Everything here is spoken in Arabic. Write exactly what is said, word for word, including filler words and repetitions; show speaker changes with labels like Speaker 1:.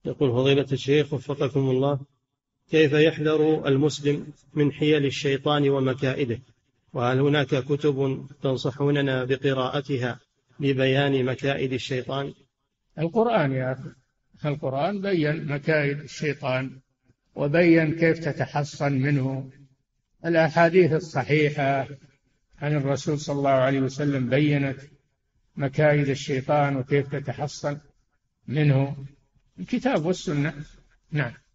Speaker 1: يقول فضيلة الشيخ وفقكم الله، كيف يحذر المسلم من حيل الشيطان ومكائده؟ وهل هناك كتب تنصحوننا بقراءتها لبيان مكائد الشيطان؟
Speaker 2: القرآن يا أخي، القرآن بين مكائد الشيطان وبين كيف تتحصن منه. الأحاديث الصحيحة عن الرسول صلى الله عليه وسلم بينت مكائد الشيطان وكيف تتحصن منه، الكتاب والسنة. نعم.